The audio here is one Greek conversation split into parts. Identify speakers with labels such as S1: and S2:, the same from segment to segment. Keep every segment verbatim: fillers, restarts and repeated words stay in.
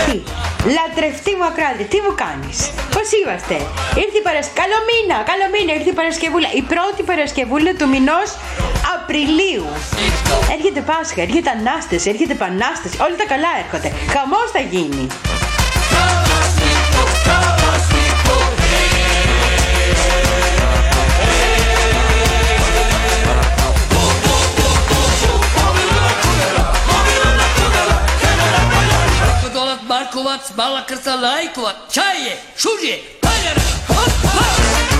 S1: αγαπητή, λατρευτή μου ακροάτρια, τι μου κάνεις, πώς είμαστε? Ήρθε η Παρασκευούλα, καλό μήνα, καλό μήνα, ήρθε η Παρασκευούλα, η πρώτη Παρασκευούλα του μηνός Απριλίου. Έρχεται Πάσχα, έρχεται Ανάσταση, έρχεται Επανάσταση, όλα τα καλά έρχονται, χαμός θα γίνει.
S2: Markovac, Bala Krsta, Lajkovac, Čaje, Šužje, Paljara, hop, hop!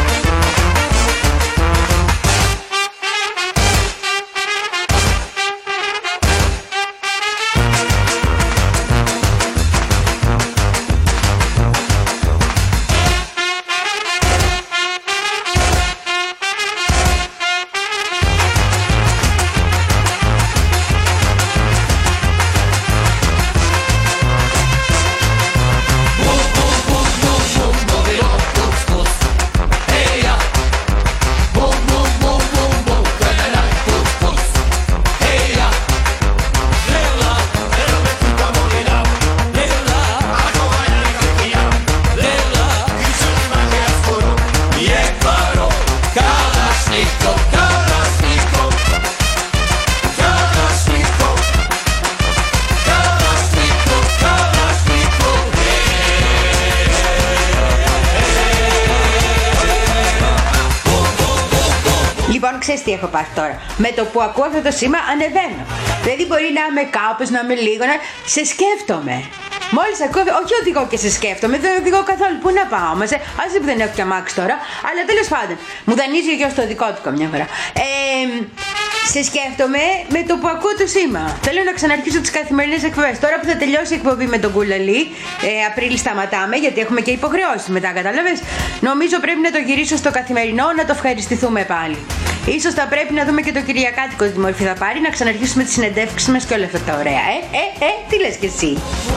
S1: Ξέρεις τι έχω πάθει τώρα? Με το που ακούω αυτό το σήμα ανεβαίνω. Δηλαδή μπορεί να είμαι κάπως, να είμαι λίγο, να... σε σκέφτομαι. Μόλις ακούω, όχι οδηγώ και σε σκέφτομαι, δεν οδηγώ καθόλου. Πού να πάω όμως, ε? Άσε που δεν έχω και αμάξι τώρα, αλλά τέλος πάντων. Μου δανείζει ο γιος το δικό του καμιά φορά. Ε, σε σκέφτομαι με το που ακούω το σήμα. Θέλω να ξαναρχίσω τις καθημερινές εκπομπές. Τώρα που θα τελειώσει η εκπομπή με τον Κούλαλη, ε, Απρίλη σταματάμε, γιατί έχουμε και υποχρεώσεις μετά, κατάλαβες. Νομίζω πρέπει να το γυρίσω στο καθημερινό, να το ευχαριστηθούμε πάλι. Ίσως θα πρέπει να δούμε και το κυριακάτικο τι μορφή θα πάρει, να ξαναρχίσουμε τις συνεντεύξεις μας και όλα αυτά τα ωραία. Ε, ε, ε, τι λες κι εσύ?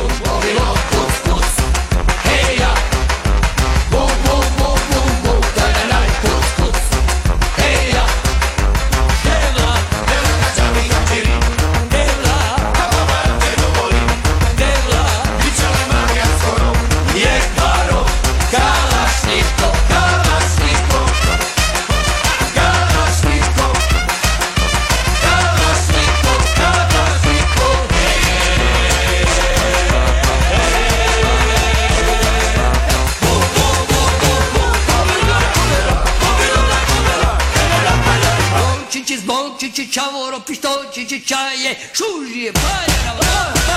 S2: Čavoro, pištolčići, čaje, šužije, paljara,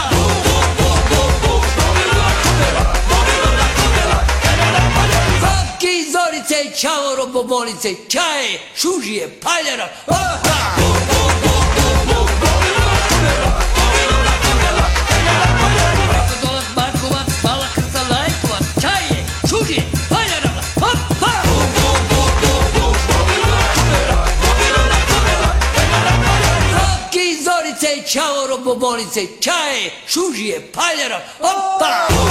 S2: Vapki, zorice, čavoro, bobolice, čaje, šužije, paljara, Markovac, Bala Krsta, Lajkovac, čaje, šužije, paljara, hop, hop! Zorice, čavoro, bobolice, čaje, šužije, paljara, opa!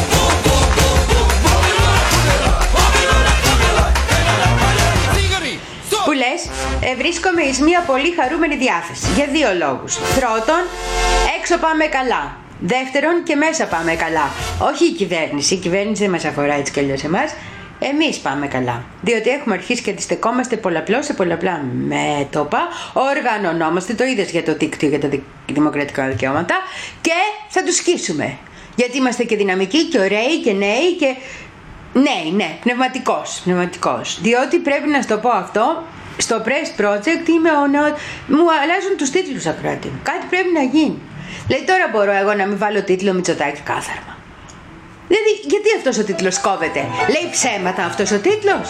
S1: Που λες, ε, βρίσκομαι εις μια πολύ χαρούμενη διάθεση για δύο λόγους. Πρώτον, έξω πάμε καλά. Δεύτερον, και μέσα πάμε καλά. Όχι η κυβέρνηση, η κυβέρνηση δεν μας αφορά έτσι κι αλλιώς εμάς. Εμείς πάμε καλά, διότι έχουμε αρχίσει και αντιστεκόμαστε πολλαπλώς σε πολλαπλά μέτωπα, οργανωνόμαστε, το είδες για το δίκτυο για τα δημοκρατικά δικαιώματα και θα τους σκίσουμε. Γιατί είμαστε και δυναμικοί και ωραίοι και νέοι και νέοι, ναι, πνευματικός, πνευματικός. Διότι πρέπει να σου το πω αυτό, στο Press Project είμαι ο νέο... μου αλλάζουν τους τίτλους ακράτη, κάτι πρέπει να γίνει. Δηλαδή τώρα μπορώ εγώ να μην βάλω τίτλο Μητσοτάκη κάθαρμα. Δηλαδή, γιατί αυτός ο τίτλος κόβεται? Λέει ψέματα αυτός ο τίτλος?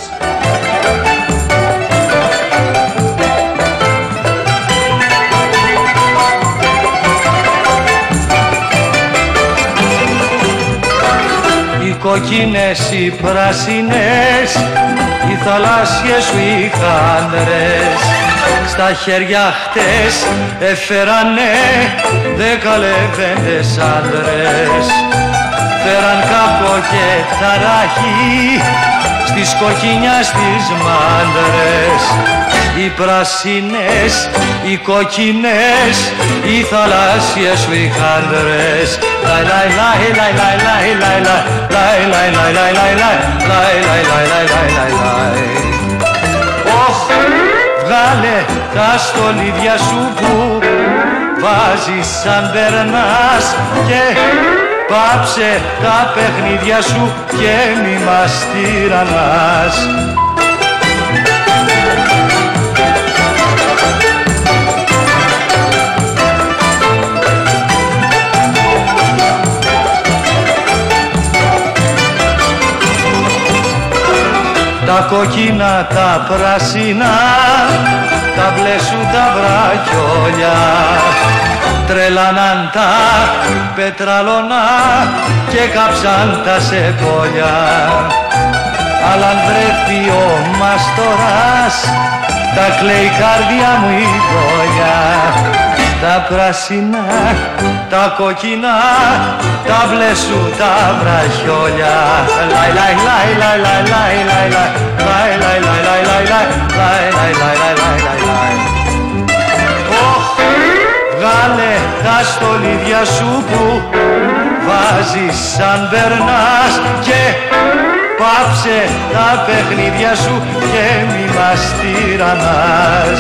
S3: Οι κοκκίνες, οι πράσινες, οι θαλάσσιες σου οι χάντρες, στα χέρια χτες έφερανε δέκα λεβέντες άντρες. Φέραν κάπο και ταράχη στις κοκκινιάς τις μάντρες. Οι πράσινες, οι κόκκινες, οι θαλάσσιες σου οι χάντρες. Λαϊ λαϊ λαϊ λαϊ λαϊ λαϊ λαϊ λαϊ λαϊ λαϊ λαϊ λαϊ λαϊ λαϊ λαϊ λαϊ λαϊ λαϊ λαϊ. Ωχ, βγάλε τα στολίδια σου που βάζεις σαν περνάς και πάψε τα παιχνίδια σου και μη μας τυραννάς. Τα κόκκινα, τα πράσινα, τα μπλε σου τα βραχιόλια τρελάναν τα πετραλώνα και κάψαν τα σεκόλια. Αλλά αν βρεθεί ο μαστοράς, τα κλαίει η καρδιά μου η δόλια. Τα πράσινα, τα κόκκινα, τα μπλε σου τα βραχιόλια. Λαϊ λαϊ λαϊ λαϊ λαϊ λαϊ λαϊ λαϊ λαϊ λαϊ λαϊ λαϊ λαϊ λαϊ λαϊ λαϊ λαϊ λαϊ. Ωχ, βγάλε τα στολίδια σου που βάζεις σαν περνάς και πάψε τα παιχνίδια σου και μη μας τυραννάς.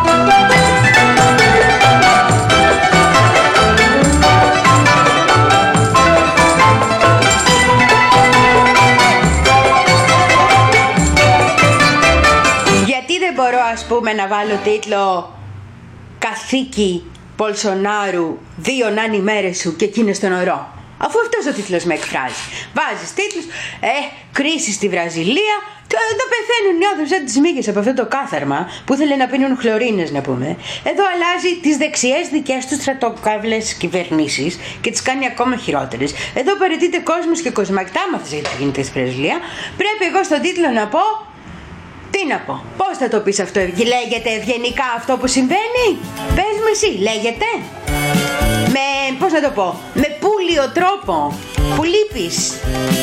S1: Μπορώ ας πούμε να βάλω τίτλο «Καθήκη Πολσονάρου, δύο νάνι μέρες σου και εκείνες στον ορό», αφού αυτός ο τίτλος με εκφράζει. Βάζεις τίτλους, ε, κρίση στη Βραζιλία, και εδώ πεθαίνουν οι άνθρωποι σαν τις μύγες από αυτό το κάθαρμα που ήθελε να πίνουν χλωρίνες, να πούμε. Εδώ αλλάζει τις δεξιές δικές του στρατοκαύλες κυβερνήσεις και τις κάνει ακόμα χειρότερες. Εδώ παραιτείται κόσμος και κοσμακτά, μάθες γιατί γίνεται στη Βραζιλία. Πρέπει εγώ στον τίτλο να πω. Τι να πω, πώς θα το πεις αυτό, λέγεται ευγενικά αυτό που συμβαίνει? Πες μου εσύ, λέγεται με, πώς να το πω, με πούλιο τρόπο που λείπεις.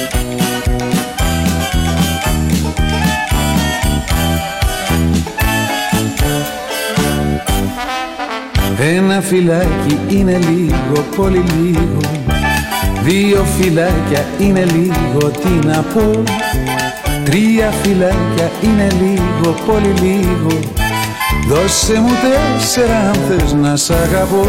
S4: Ένα φυλάκι είναι λίγο, πολύ λίγο. Δύο φυλάκια είναι λίγο, τι να πω. Τρία φυλάκια είναι λίγο, πολύ λίγο. Δώσε μου τέσσερα αν θες να σ' αγαπώ.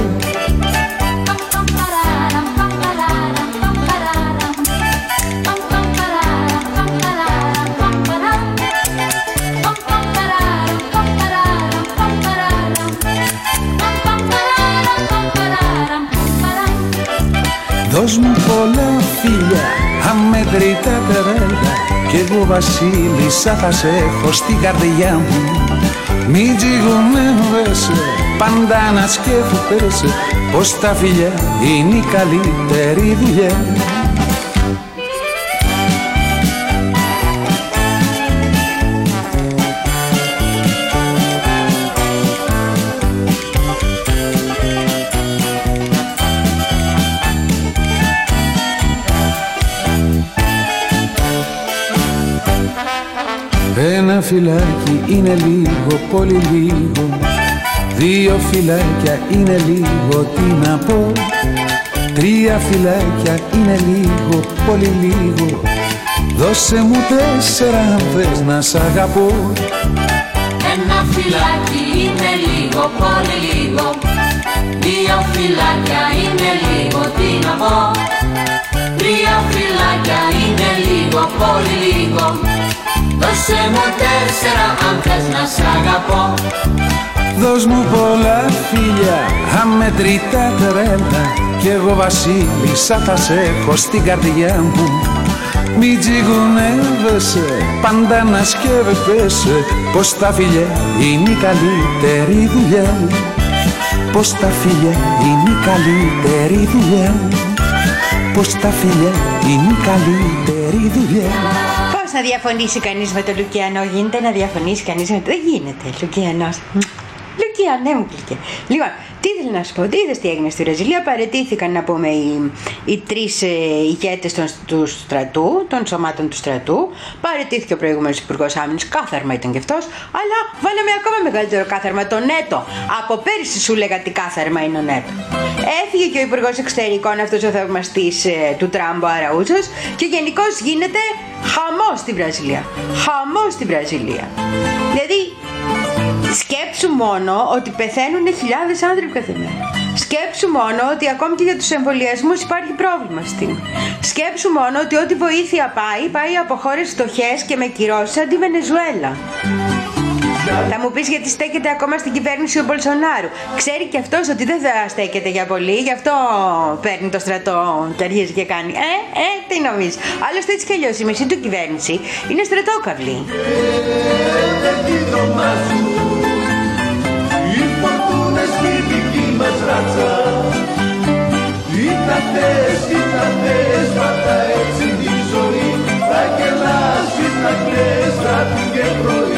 S4: Δώσ' μου πολλά φίλια, αμέτρητα τερέλα, κι εγώ βασίλισσα θα σε έχω στην καρδιά μου. Μη τζιγουνεύεσαι, πάντα να σκέφτεσαι πως τα φιλιά είναι η καλύτερη δουλειά. Ένα φυλάκι είναι λίγο, πολύ λίγο. Δύο φυλάκια είναι λίγο, τι να πω. Τρία φυλάκια είναι λίγο, πολύ λίγο. Δώσε μου τέσσερα αν θες να σ' αγαπώ.
S5: Ένα φυλάκι είναι λίγο, πολύ λίγο. Δύο φυλάκια είναι λίγο, τι να πω. Τρία φυλάκια είναι λίγο, πολύ λίγο. Δώσε μου τέσσερα αν θες να σ' αγαπώ.
S4: Δώσ' μου πολλά φίλια, αμετρητά τρέλα, κι εγώ βασίλισσα θα σε έχω στην καρδιά μου. Μη τζιγουνεύεσαι, πάντα να σκέφτεσαι πως τα φιλιά είναι η καλύτερη δουλειά. Πως τα φιλιά είναι η καλύτερη δουλειά. Πως τα φιλιά είναι η καλύτερη δουλειά.
S1: Να διαφωνήσει κανείς με τον Λουκιανό? Γίνεται να διαφωνήσει κανείς με το... Δεν γίνεται, Λουκιανός. Λουκιανός. πληγή, ναι μου πληγή. Λοιπόν, τι ήθελα να σου πω, τι είδες τι έγινε στη Βραζιλία? Παραιτήθηκαν, να πούμε, οι, οι τρεις ε, ηγέτες των, του στρατού, των σωμάτων του στρατού. Παραιτήθηκε ο προηγούμενος υπουργός άμυνας, κάθαρμα ήταν κι αυτός, αλλά βάλαμε ακόμα μεγαλύτερο κάθαρμα, τον ΝΕΤΟ. Από πέρυσι σου λέγα τι κάθαρμα είναι ο ΝΕΤΟ. Έφυγε και ο υπουργός εξωτερικών, αυτός ο θαυμαστής ε, του Τραμπ, ο Αραούτσος, και γενικώς γίνεται χαμός στη Βραζιλία. Χαμός στη Βραζιλία. Δηλαδή, σκέψου μόνο ότι πεθαίνουν χιλιάδες άνθρωποι κάθε μέρα. Σκέψου μόνο ότι ακόμη και για τους εμβολιασμούς υπάρχει πρόβλημα στην. Σκέψου μόνο ότι ό,τι βοήθεια πάει, πάει από χώρες φτωχές και με κυρώσεις σαν τη Βενεζουέλα. Θα μου πεις γιατί στέκεται ακόμα στην κυβέρνηση ο Μπολσονάρου. Ξέρει και αυτός ότι δεν θα στέκεται για πολύ, γι' αυτό παίρνει το στρατό και αρχίζει και κάνει. Ε, ε, τι νομίζεις? Άλλωστε έτσι κι αλλιώς η μισή του κυβέρνηση είναι στρατόκαυλη.
S6: Οι φορτούνες στη δική μας ράτσα. Ήταν θες, ήταν θες, πάντα έτσι η ζωή. Θα γελάσει, θα κλαις, βράδυ και πρωί.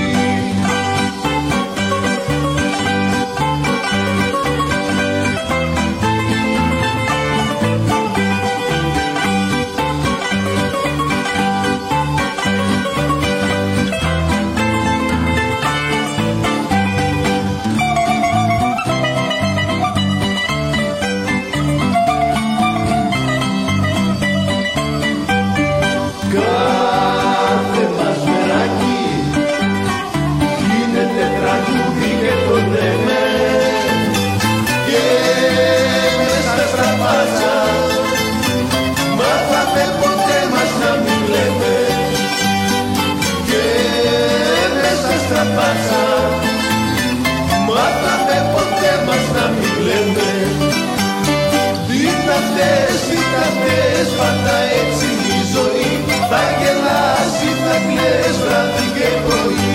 S6: Μάθαμε ποτέ μας να μην λέμε. Τι θα θες, τι θα θες, πάντα έτσι η ζωή. Θα γελάσει, θα κλαις, βράδυ και πρωί.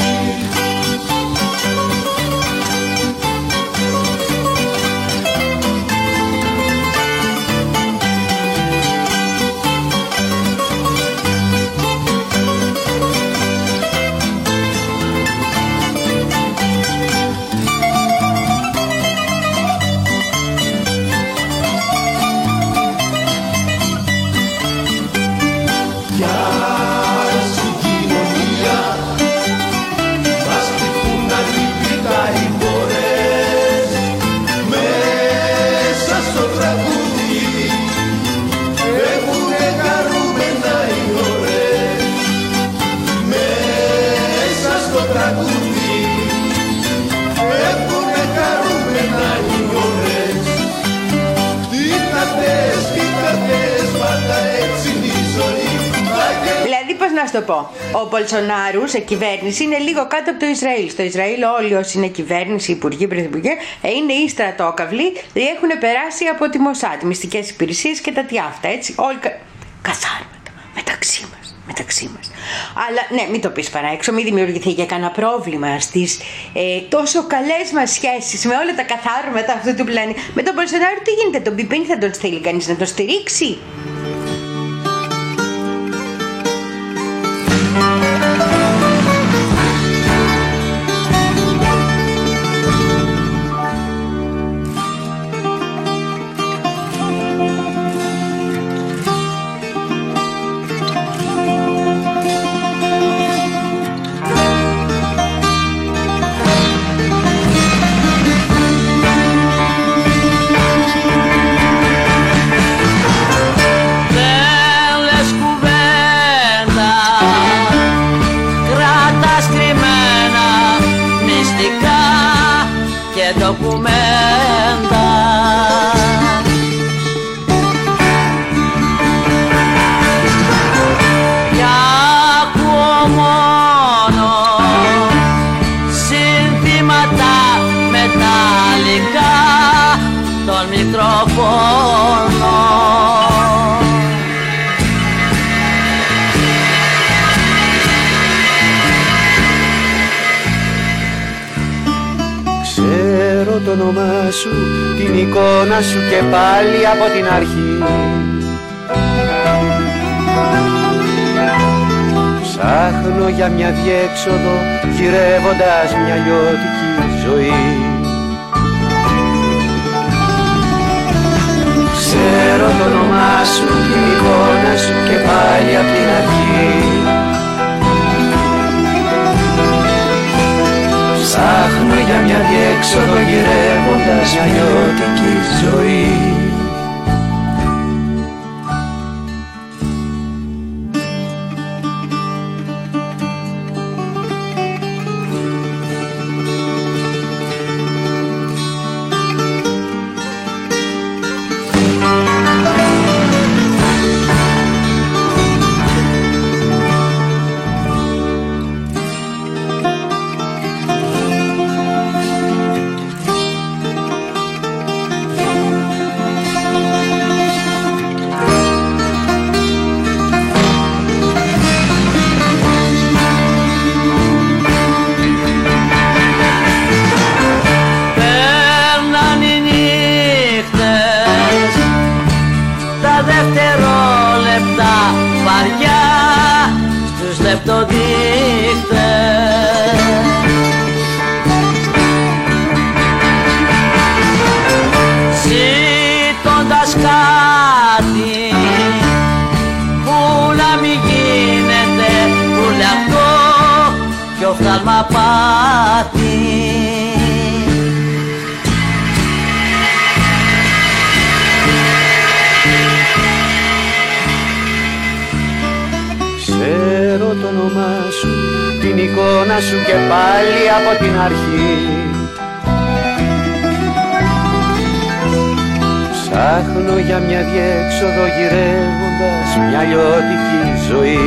S1: Να σου το πω, ο Μπολσονάρου σε κυβέρνηση είναι λίγο κάτω από το Ισραήλ. Στο Ισραήλ όλοι όσοι είναι κυβέρνηση, υπουργοί, πρωθυπουργοί, είναι οι στρατόκαυλοι, δηλαδή έχουν περάσει από τη Μοσάτ, μυστικές υπηρεσίες και τα τι αυτά, έτσι, όλοι κα... καθάρματα, μεταξύ μας, μεταξύ μας. Αλλά ναι, μην το πεις παρά έξω, μην δημιουργηθεί και κανένα πρόβλημα στις ε, τόσο καλές μας σχέσεις με όλα τα καθάρματα αυτού του πλανήτη. Με τον Μπολσονάρου τι γίνεται, τον πιπίνι θα τον στείλει κανείς να τον στηρίξει?
S7: Ντοκουμέντα. Κι ακούω μόνο συνθήματα μεταλλικά των μικροφώνων.
S8: Το όνομά σου, την εικόνα σου και πάλι από την αρχή. Ψάχνω για μια διέξοδο, γυρεύοντας μια λιώτικη ζωή. Ξέρω το όνομά σου, την εικόνα σου και πάλι απ' την αρχή. Ψάχνω για μια διέξοδο γυρεύοντας μια νιώτικη ζωή. Ξέρω το όνομά σου, την εικόνα σου και πάλι από την αρχή. Ψάχνω για μια διέξοδο γυρεύοντας μια λιώτικη ζωή.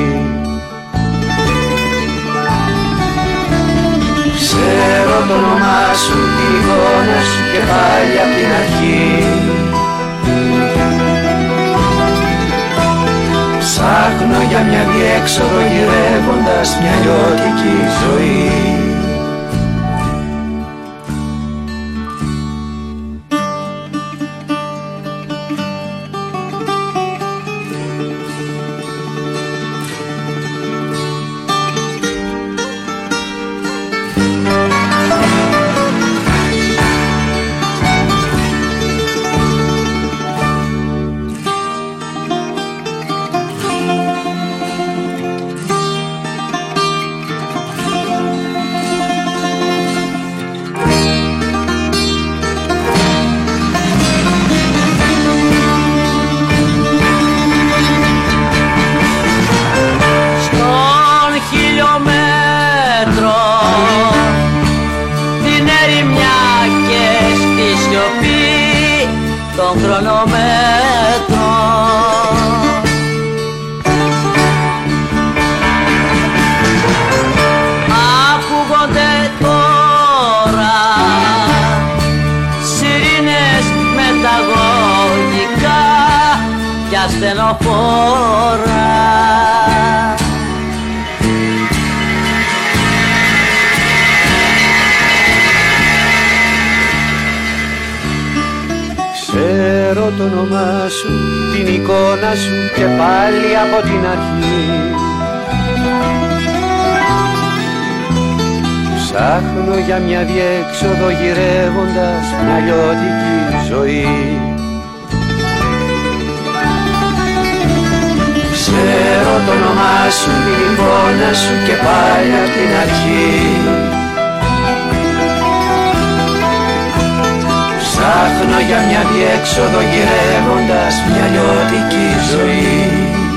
S8: Ξέρω το όνομά σου, την εικόνα σου και πάλι απ' την αρχή. Ψάχνω για μια διέξοδο γυρεύοντας μια λιώτικη ζωή. Ξέρω το όνομά σου, την εικόνα σου και πάλι από την αρχή. Ψάχνω για μια διέξοδο γυρεύοντας μια λιώτικη ζωή. Ξέρω το όνομά σου, την εικόνα σου και πάλι απ' την αρχή. Ψάχνω για μια διέξοδο γυρεύοντας μια λιώτικη ζωή.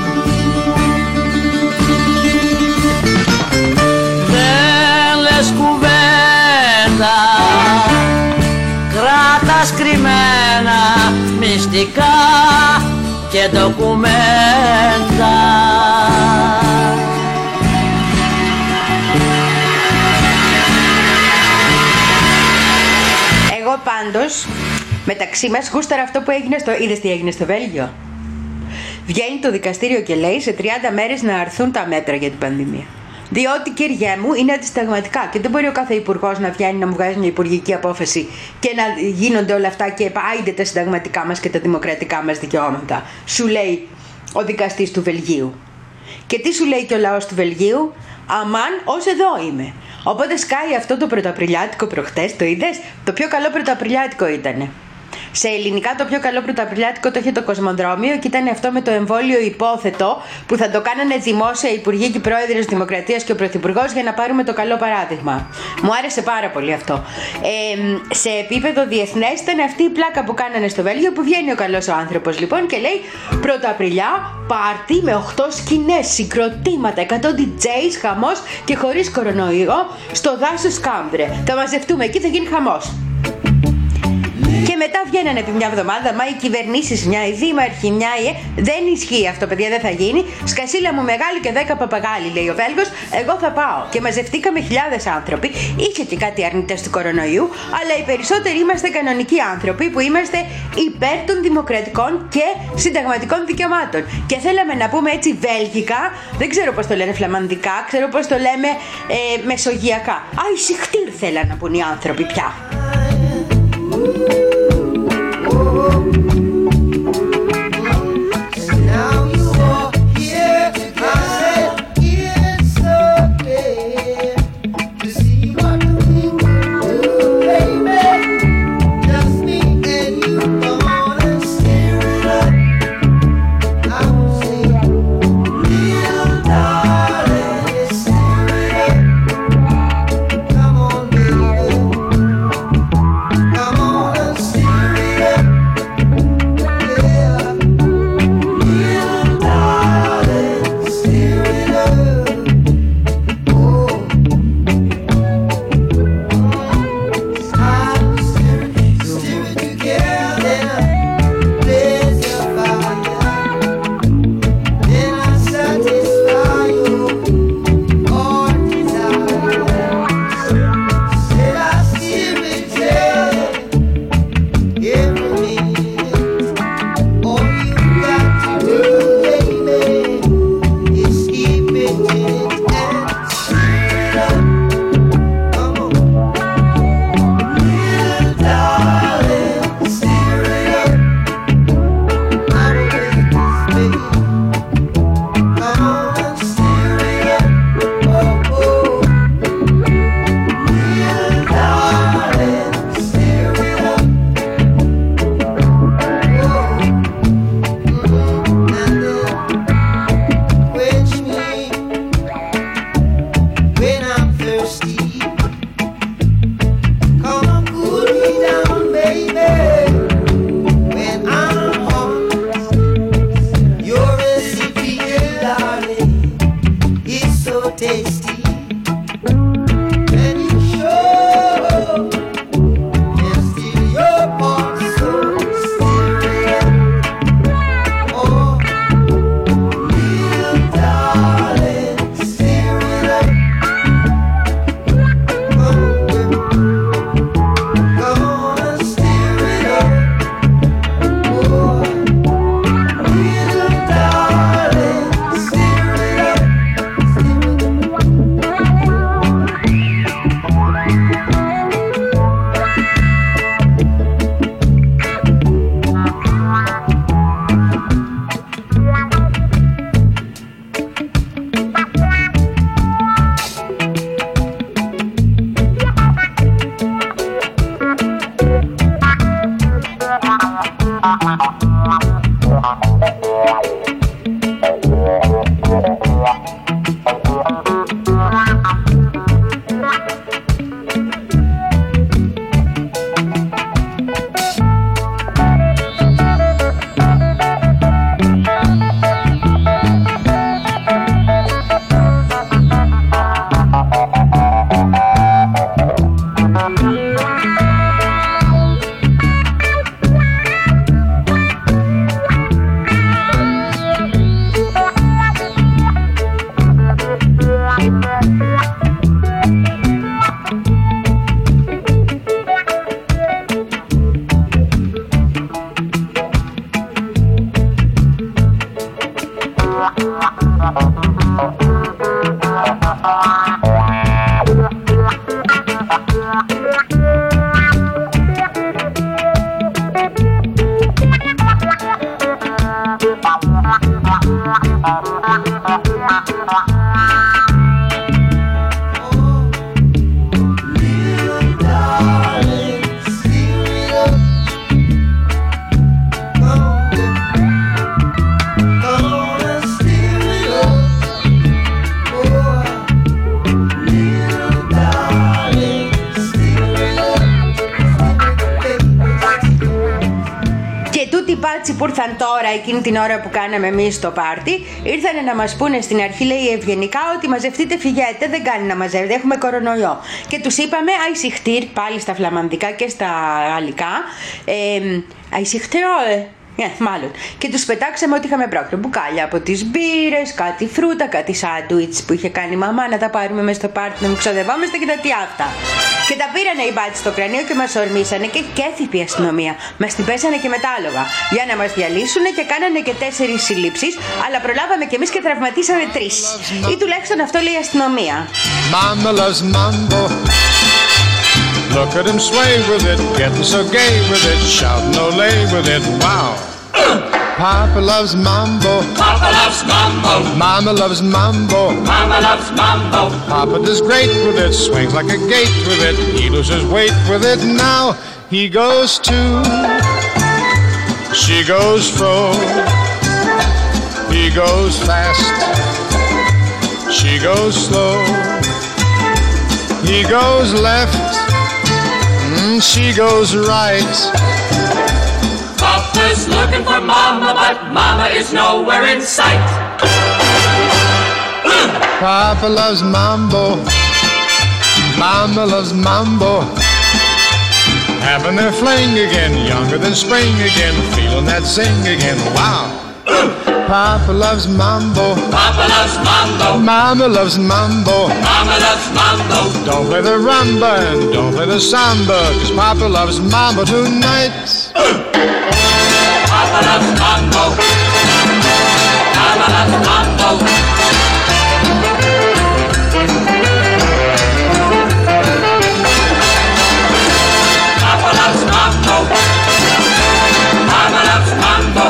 S7: Δεν λες κουβέντα, κράτας κρυμμένα μυστικά και ντοκουμέντα.
S1: Εγώ πάντως, μεταξύ μας, γούσταρα αυτό που έγινε στο... Είδες τι έγινε στο Βέλγιο? Βγαίνει το δικαστήριο και λέει σε τριάντα μέρες να αρθούν τα μέτρα για την πανδημία. Διότι, κυριέ μου, είναι αντισταγματικά και δεν μπορεί ο κάθε υπουργός να βγαίνει να μου βγάζει μια υπουργική απόφαση και να γίνονται όλα αυτά και άιντε τα συνταγματικά μας και τα δημοκρατικά μας δικαιώματα. Σου λέει ο δικαστής του Βελγίου. Και τι σου λέει και ο λαός του Βελγίου? Αμάν, ως εδώ είμαι. Οπότε σκάει αυτό το πρωτοαπριλιάτικο προχτές, το είδες? Το πιο καλό πρωτοαπριλιάτικο ήτανε. Σε ελληνικά το πιο καλό πρωτοαπριλιάτικο το είχε το Κοσμοδρόμιο και ήταν αυτό με το εμβόλιο υπόθετο που θα το κάνανε δημόσια οι υπουργοί και οι πρόεδροι της Δημοκρατίας και ο Πρωθυπουργός για να πάρουμε το καλό παράδειγμα. Μου άρεσε πάρα πολύ αυτό. Ε, σε επίπεδο διεθνές ήταν αυτή η πλάκα που κάνανε στο Βέλγιο, που βγαίνει ο καλός ο άνθρωπος λοιπόν και λέει Πρωτοαπριλιά, πάρτι με οκτώ σκηνές, συγκροτήματα, εκατό ντι τζέις, χαμός και χωρίς κορονοϊό στο δάσος Κάμπρε. Θα μαζευτούμε εκεί, θα γίνει χαμός. Και μετά βγαίνανε επί μια εβδομάδα, μα οι κυβερνήσεις, μια οι δήμαρχοι, μια οι... Δεν ισχύει αυτό, παιδιά, δεν θα γίνει. Σκασίλα μου μεγάλη και δέκα παπαγάλοι, λέει ο Βέλγος, εγώ θα πάω. Και μαζευτήκαμε χιλιάδες άνθρωποι. Είχε και κάτι αρνητές του κορονοϊού, αλλά οι περισσότεροι είμαστε κανονικοί άνθρωποι που είμαστε υπέρ των δημοκρατικών και συνταγματικών δικαιωμάτων. Και θέλαμε να πούμε έτσι βέλγικα, δεν ξέρω πώς το λένε φλαμανδικά, ξέρω πώς το λέμε ε, μεσογειακά. Αϊσιχτήρ θέλαν να πούν οι άνθρωποι πια.
S5: Thank you.
S1: Πάτσι που ήρθαν τώρα εκείνη την ώρα που κάναμε εμείς το πάρτι, ήρθανε να μας πούνε στην αρχή, λέει ευγενικά, ότι μαζευτείτε, φυγέτε, δεν κάνει να μαζεύετε, έχουμε κορονοϊό. Και τους είπαμε αϊσιχτήρ, πάλι στα φλαμανδικά και στα γαλλικά, ε, αϊσιχτήρ, Yeah, μάλλον. Και τους πετάξαμε ό,τι είχαμε πρόκειται. Μπουκάλια από τις μπύρες, κάτι φρούτα, κάτι σάντουιτς που είχε κάνει η μαμά να τα πάρουμε μέσα στο πάρτι, να μην ξοδευόμαστε και τα τι αυτά. Και τα πήρανε οι μπάτσοι στο κρανίο και μας ορμήσανε και κέθυπη η αστυνομία. Μας την πέσανε και με τα άλογα για να μας διαλύσουν και κάνανε και τέσσερις συλλήψεις, αλλά προλάβαμε κι εμείς και τραυματίσαμε τρεις. Ή τουλάχιστον αυτό λέει η αστυνομία.
S9: Mama loves mambo. Look at him sway with it, getting so gay with it, shouting olay with it, wow. Papa loves mambo.
S2: Papa loves mambo.
S9: Mama loves mambo.
S2: Mama loves mambo.
S9: Papa does great with it, swings like a gate with it, he loses weight with it. Now he goes to, she goes fro, he goes fast, she goes slow, he goes left, she goes right.
S2: Papa's looking for Mama, but Mama is nowhere in sight.
S9: Papa loves mambo. Mama loves mambo. Having their fling again, younger than spring again, feeling that zing again, wow. Papa loves mambo.
S2: Papa loves mambo.
S9: Mama loves mambo.
S2: Mama loves mambo.
S9: Don't play the rumba and don't play the samba, 'cause Papa loves mambo tonight.
S2: Papa loves mambo. Mama loves mambo. Papa loves mambo. Mama loves mambo.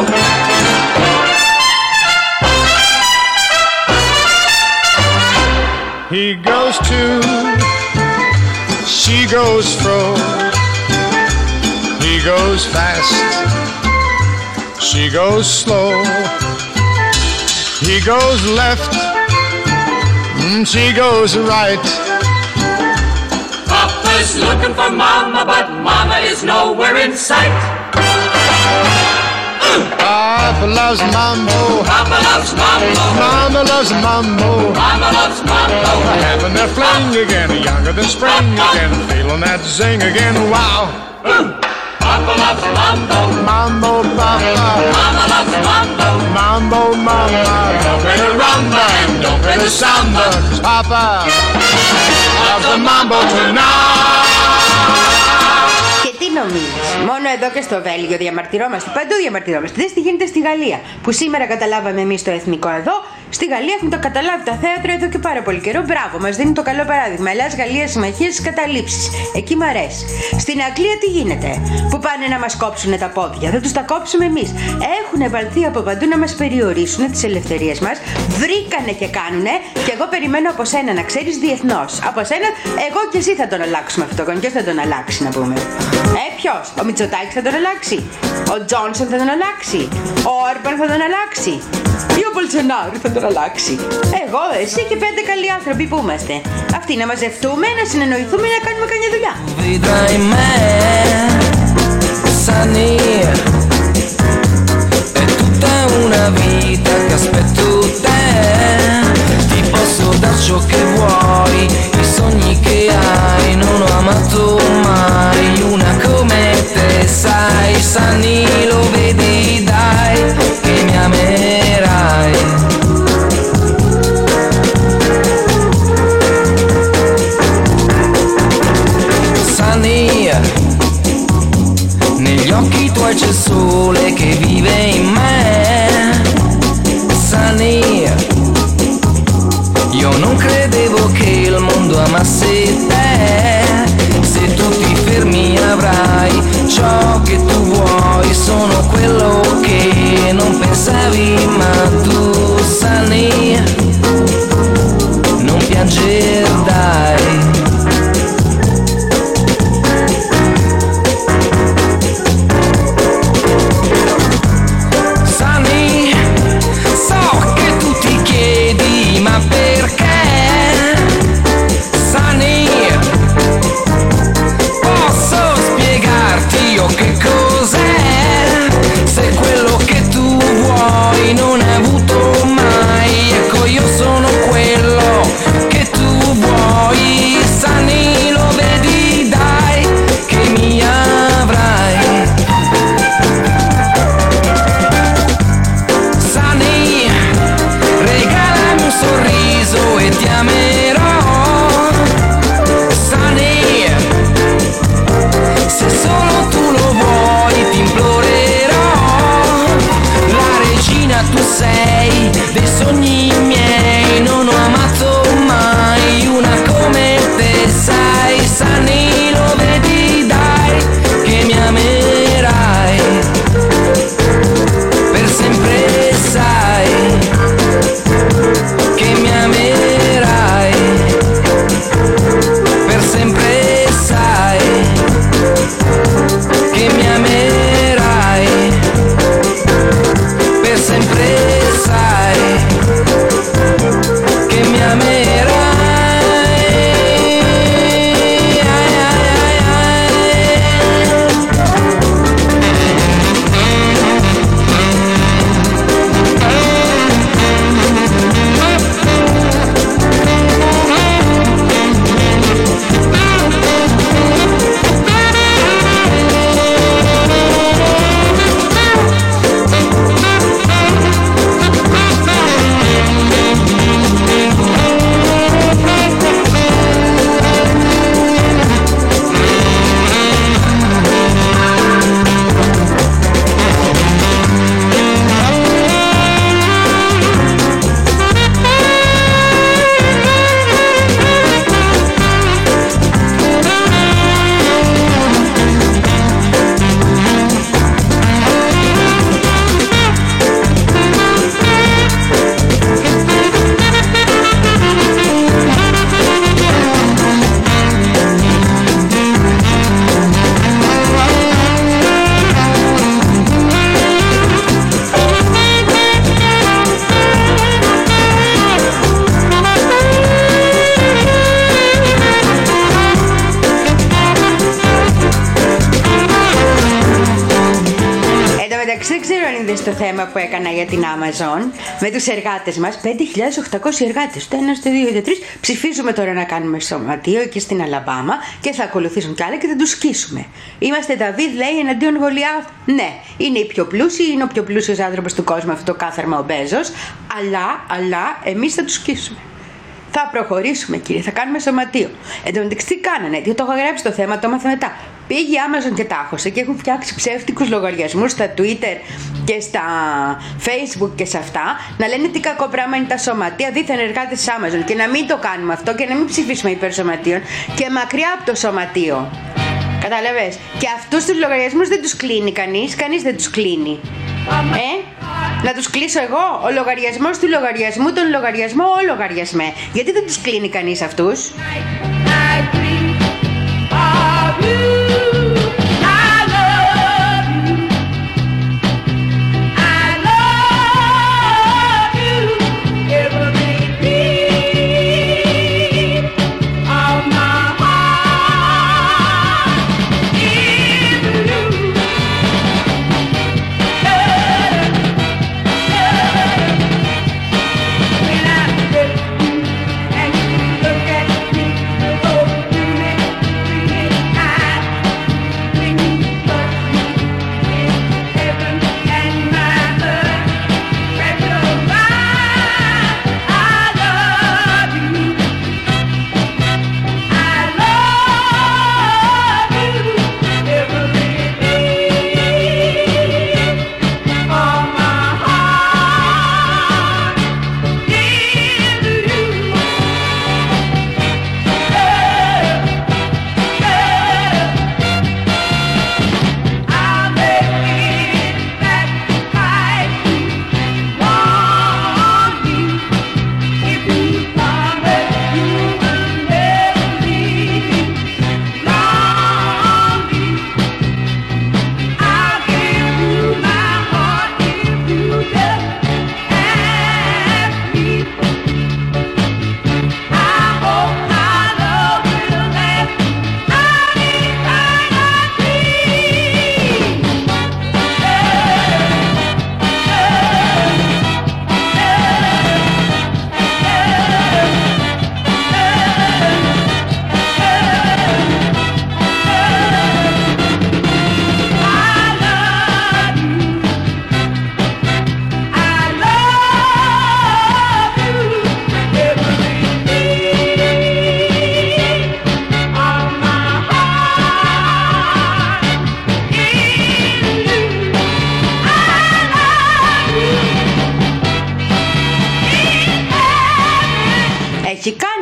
S9: He goes to, she goes fro, he goes fast, she goes slow, he goes left, she goes right.
S2: Papa's looking for Mama, but Mama is nowhere in sight.
S9: Papa loves mambo.
S2: Papa loves mambo.
S9: Mama loves mambo.
S2: Mama loves mambo.
S9: Having their fling again, younger than spring again, feeling that zing again, wow.
S2: Papa loves mambo.
S9: Mambo, Papa.
S2: Mama loves mambo.
S9: Mambo, Mama. Don't play the rumba and don't play the samba, 'cause Papa loves the mambo tonight.
S1: Και τι νομίζεις, μόνο εδώ και στο Βέλγιο διαμαρτυρόμαστε, παντού διαμαρτυρόμαστε. Δες τι γίνεται στη Γαλλία, που σήμερα καταλάβαμε εμείς το εθνικό εδώ. Στη Γαλλία έχουν το καταλάβει τα θέατρα εδώ και πάρα πολύ καιρό. Μπράβο, μας δίνει το καλό παράδειγμα. Ελλάς, Γαλλία, συμμαχίες, καταλήψεις. Εκεί μ' αρέσει. Στην Αγγλία τι γίνεται, που πάνε να μας κόψουν τα πόδια, θα τους τα κόψουμε εμείς. Έχουν βαλθεί από παντού να μας περιορίσουν τις ελευθερίες μας. Βρήκανε και κάνουνε, και εγώ περιμένω από σένα να ξέρεις διεθνώς. Από σένα, εγώ και εσύ θα τον αλλάξουμε αυτό το κον. Ποιος θα τον αλλάξει, να πούμε. Ε, ποιος, ο Μητσοτάκης θα τον αλλάξει, ο Τζόνσον θα τον αλλάξει, ο Όρμπαν θα τον αλλάξει, ή ο Μπολσονάρο θα τον αλλάξει. Εγώ, εσύ και πέντε καλοί άνθρωποι που είμαστε. Αυτοί να μαζευτούμε, να συνεννοηθούμε, να κάνουμε καμιά δουλειά.
S10: Vedrai me, Sani, è tutta una vita che aspetto te. Ti posso dar ciò che vuoi, i sogni che hai, non ho amato mai una come te, sai, Sani, lo vedi dai, che mi amerai. Sani, negli occhi tuoi c'è il sole che vive in me. Sani, io non credevo che il mondo amasse te. Se tu ti fermi avrai ciò che tu vuoi. Sono quello che non pensavi, ma tu, Sani. sorriso e ti amerò. Sunny, se solo tu lo vuoi ti implorerò. La regina tu sei dei sogni miei, non ho amato mai una come te, sai. Sunny, lo vedi dai che mi amerai per sempre, sai che mi amerai per sempre, sai che mi amerai per sempre, sai che mi amerai.
S1: Στο θέμα που έκανα για την Amazon με τους εργάτες μας, πέντε χιλιάδες οκτακόσιοι εργάτες, το ένα, το δύο, το τρεις. Ψηφίζουμε τώρα να κάνουμε σωματείο εκεί στην Αλαμπάμα και θα ακολουθήσουν κι άλλα και θα τους σκίσουμε. Είμαστε Δαβίδ, λέει, εναντίον Γολιάθ. Ναι, είναι οι πιο πλούσιοι, είναι ο πιο πλούσιος άνθρωπος του κόσμου αυτό το κάθαρμα ο Μπέζος, αλλά, αλλά εμείς θα τους σκίσουμε. Θα προχωρήσουμε, κύριε, θα κάνουμε σωματείο. Εν τω μεταξύ τι κάνανε, γιατί το έχω γράψει το θέμα, το έμαθα μετά. Πήγε η Amazon και τάχωσε και έχουν φτιάξει ψεύτικους λογαριασμούς στα Twitter και στα Facebook και σε αυτά, να λένε τι κακό πράγμα είναι τα σωματεία δίθεν εργάτες της Amazon και να μην το κάνουμε αυτό και να μην ψηφίσουμε υπέρ σωματείων και μακριά από το σωματείο. Κατάλαβες? Και αυτούς τους λογαριασμούς δεν τους κλείνει κανείς, κανείς δεν τους κλείνει. Ε? Να τους κλείσω εγώ? Ο λογαριασμός του λογαριασμού, τον λογαριασμό, ο λογαριασμέ. Γιατί δεν τους κλείνει κανείς αυτούς?
S6: Look at me.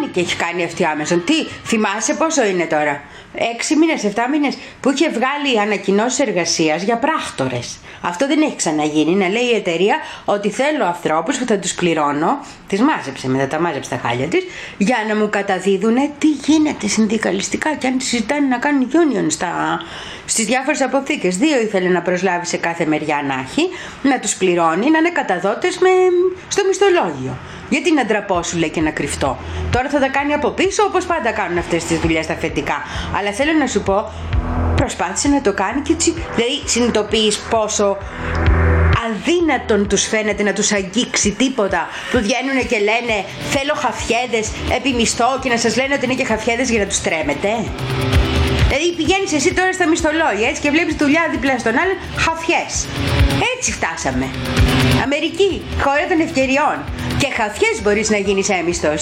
S1: και έχει κάνει αυτή άμεσον. Τι, θυμάσαι πόσο είναι τώρα? Έξι μήνες, εφτά μήνες που είχε βγάλει ανακοινώσεις εργασίας για πράκτορες. Αυτό δεν έχει ξαναγίνει. Να λέει η εταιρεία ότι θέλω ανθρώπους που θα τους πληρώνω. Τις μάζεψε μετά, τα μάζεψε τα χάλια της, για να μου καταδίδουν τι γίνεται συνδικαλιστικά και αν συζητάνε να κάνουν union στα, στις διάφορες αποθήκες. Δύο ήθελε να προσλάβει σε κάθε μεριά να έχει, να τους πληρώνει, να είναι καταδότες με, στο μισθολόγιο. Γιατί να ντραπώσου, λέει, και να κρυφτώ. Τώρα θα τα κάνει από πίσω, όπως πάντα κάνουν αυτές τις δουλειές τα αφεντικά. Αλλά θέλω να σου πω, προσπάθησε να το κάνει και έτσι. Δηλαδή, συνειδητοποιείς πόσο αδύνατον τους φαίνεται να τους αγγίξει τίποτα, που βγαίνουν και λένε θέλω χαφιέδες επί μισθό και να σας λένε ότι είναι και χαφιέδες για να τους τρέμετε. Δηλαδή πηγαίνεις εσύ τώρα στα μισθολόγια έτσι και βλέπεις δουλειά δίπλα στον άλλον, χαφιές. Έτσι φτάσαμε. Αμερική, χώρα των ευκαιριών. Και χαφιές μπορείς να γίνεις έμισθος.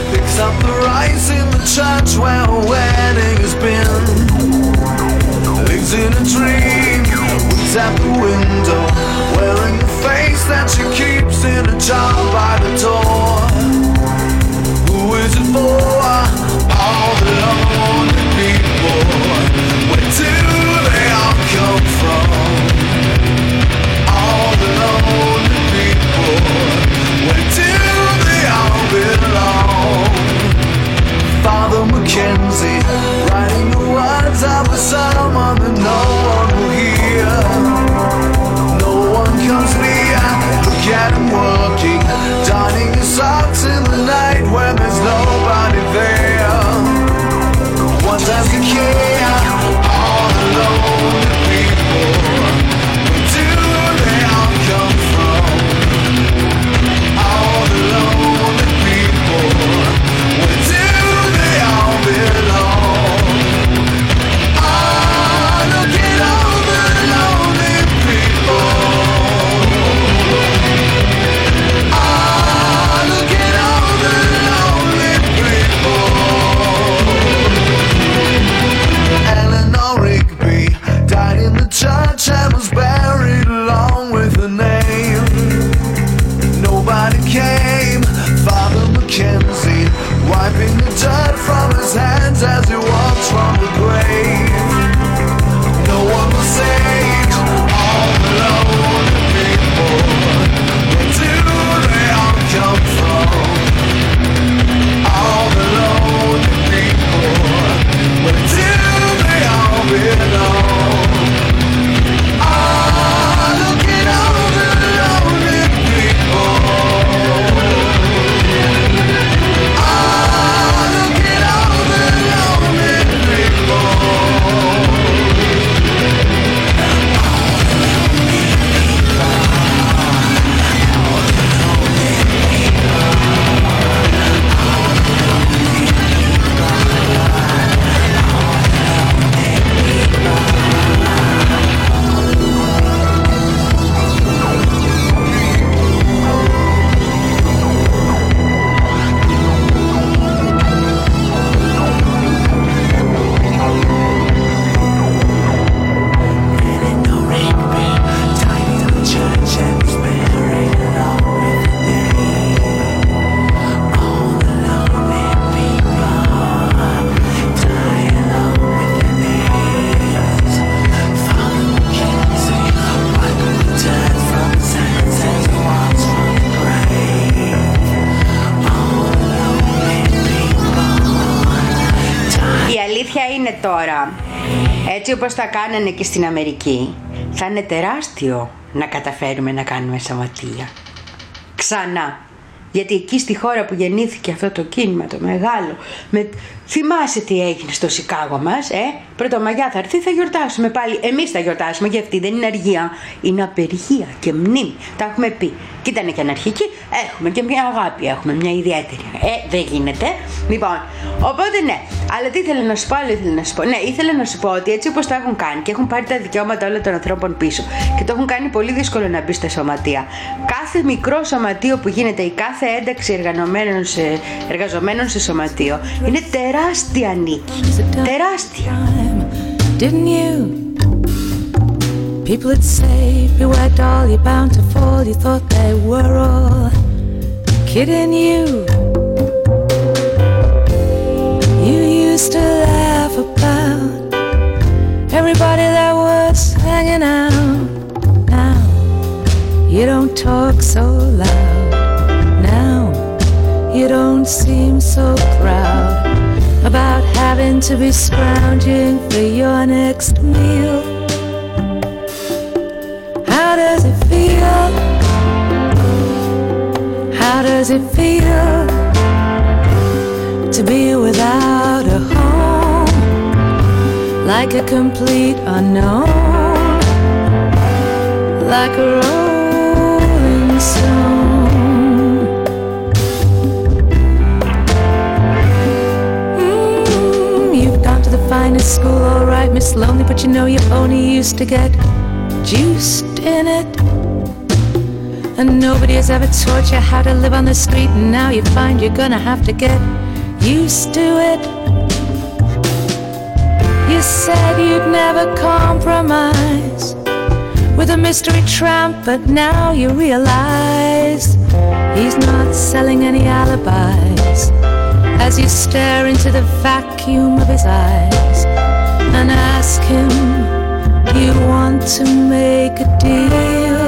S11: Lives in a dream, looks out the window, wearing a face that she keeps in a jar by the door. Who is it for? All the lonely people. Where do they all come from? All the lonely people. Where do they all belong? Father Mackenzie, writing the words of a sermon that no one will hear. No one comes near, look at him working, darning his socks in the night when there's nobody there. One does he care, all the lonely people. Where do they all come from? All the lonely people. Where do they all belong? Ah, look at all the lonely people. Ah, look at all the lonely people. Eleanor Rigby died in the church and was buried along with her name. Nobody came. Father Mackenzie wiping the dirt from his hands as he walks from the grave. No one was saved. All the lonely people. Where do they all come from? All the lonely people. Where do they all belong? Ah, look at all the lonely people. Ah, look at all the lonely people.
S1: Τώρα, έτσι όπως τα κάνανε και στην Αμερική, θα είναι τεράστιο να καταφέρουμε να κάνουμε σωματεία ξανά. Γιατί εκεί στη χώρα που γεννήθηκε αυτό το κίνημα το μεγάλο, με... θυμάσαι τι έγινε στο Σικάγο μας, ε? Πρωτομαγιά θα έρθει, θα γιορτάσουμε πάλι. Εμείς θα γιορτάσουμε, γιατί αυτή δεν είναι αργία, είναι απεργία και μνήμη. Τα έχουμε πει. Και ήταν και αναρχική, έχουμε και μια αγάπη, έχουμε μια ιδιαίτερη. Ε, δεν γίνεται. Λοιπόν, οπότε ναι. Αλλά τι ήθελα να σου πω, άλλο ήθελα να σου πω. Ναι, ήθελα να σου πω ότι έτσι όπως το έχουν κάνει και έχουν πάρει τα δικαιώματα όλων των ανθρώπων πίσω και το έχουν κάνει πολύ δύσκολο να μπει στα σωματεία. Κάθε μικρό σωματείο που γίνεται, η κάθε ένταξη εργαζομένων σε, εργαζομένων σε σωματείο είναι τεράστια νίκη. Τεράστια.
S12: Didn't you? People would say, beware doll, you're bound to fall. You thought they were all kidding you. used to laugh about everybody that was hanging out. Now you don't talk so loud. Now you don't seem so proud about having to be scrounging for your next meal. How does it feel? How does it feel to be without a home, like a complete unknown, like a rolling stone? Mm, you've gone to the finest school, all right, Miss Lonely, but you know you only used to get juiced in it. And nobody has ever taught you how to live on the street, and now you find you're gonna have to get used to it. You said you'd never compromise with a mystery tramp, but now you realize he's not selling any alibis as you stare into the vacuum of his eyes and ask him, you want to make a deal?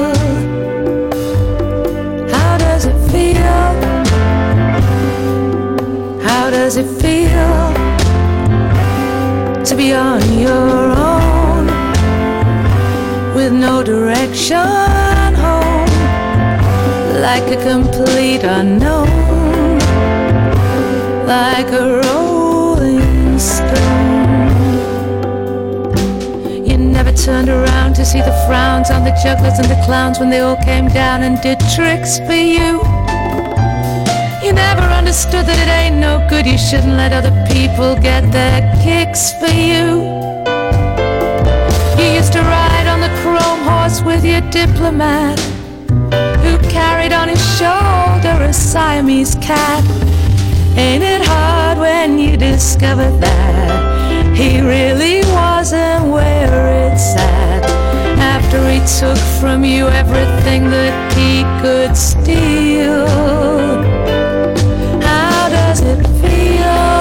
S12: How does it feel? How does it feel to be on your own with no direction home, like a complete unknown, like a rolling stone? You never turned around to see the frowns on the jugglers and the clowns when they all came down and did tricks for you. You never understood that it ain't no good, you shouldn't let other people get their kicks for you. You used to ride on the chrome horse with your diplomat, who carried on his shoulder a Siamese cat. Ain't it hard when you discover that he really wasn't where it's at, after he took from you everything that he could steal? How does it feel?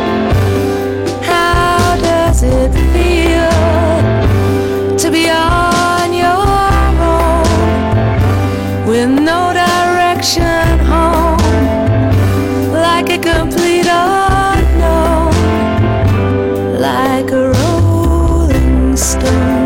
S12: How does it feel to be on your own with no direction home, like a complete unknown, like a rolling stone?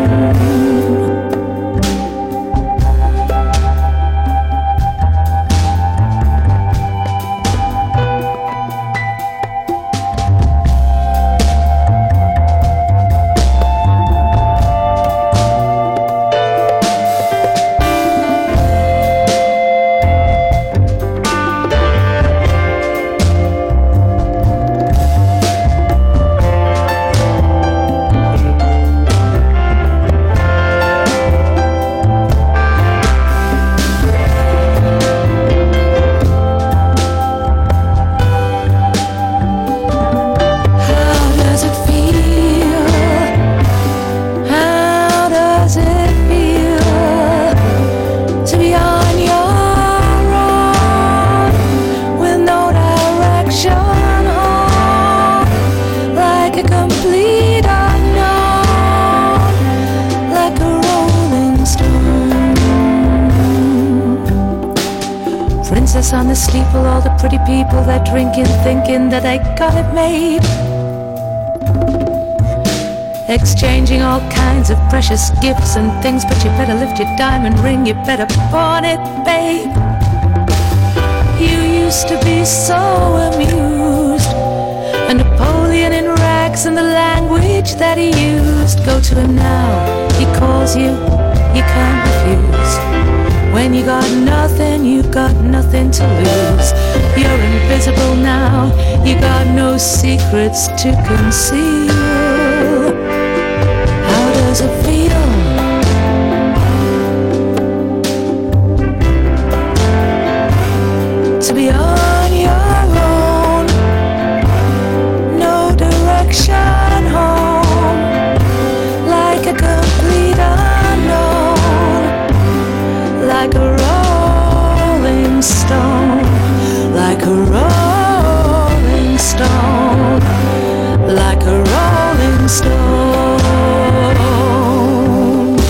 S12: On the steeple, all the pretty people, they're drinking, thinking that they got it made, exchanging all kinds of precious gifts and things. But you better lift your diamond ring, you better pawn it, babe. You used to be so amused, and Napoleon in rags and the language that he used. Go to him now, he calls you, you can't refuse. When you got nothing, you got nothing to lose. You're invisible now, you got no secrets to conceal. How does it feel? To be on your own, no direction home, like a complete unknown, like a rolling stone, like a rolling stone, stone.